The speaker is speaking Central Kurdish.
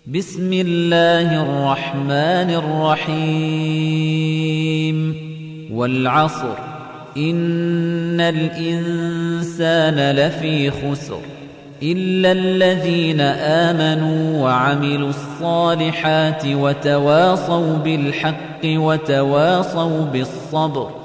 بسم الله الرحمن الرحيم والعصر إن الإنسان لفي خسر إلا الذين آمنوا وعملوا الصالحات وتواصوا بالحق وتواصوا بالصبر